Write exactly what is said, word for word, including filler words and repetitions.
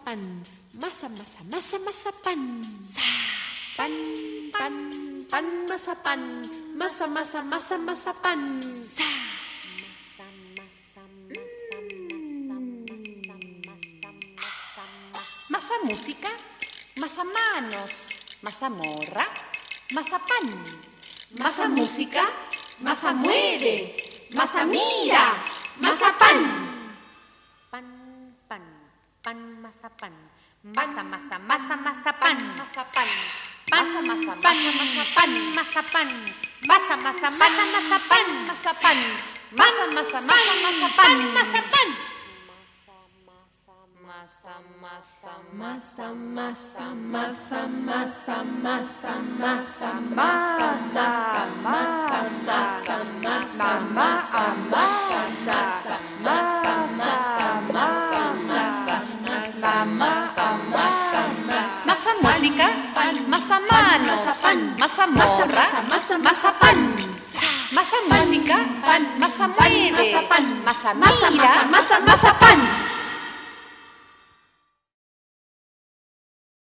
pan. Masa, masa, masa, masa, pan. Pan, pan, pan, masa, pan. Masa, masa, masa, masa, pan. Masa, masa, masa, masa, masa, masa, Masa música, masa manos, masa morra, masa pan. Masa música, masa mueve, masa mira, masa pan. pan, pan, pan, masa, pan. Masa, masa, masa, masa pan. Masa, pan. Masa, masa, masa, masa pan. Masa pan. Masa, masa, masa, masa pan. Masa pan. Masa, masa, masa, masa pan. Masa pan. Masa, masa, masa, masa, masa, masa, masa, masa, masa, masa, masa, masa, masa, masa, masa, masa, masa, masa, Masa música, masa manos, masa morra, masa pan. Masa música, masa mueve, masa mira, masa pan.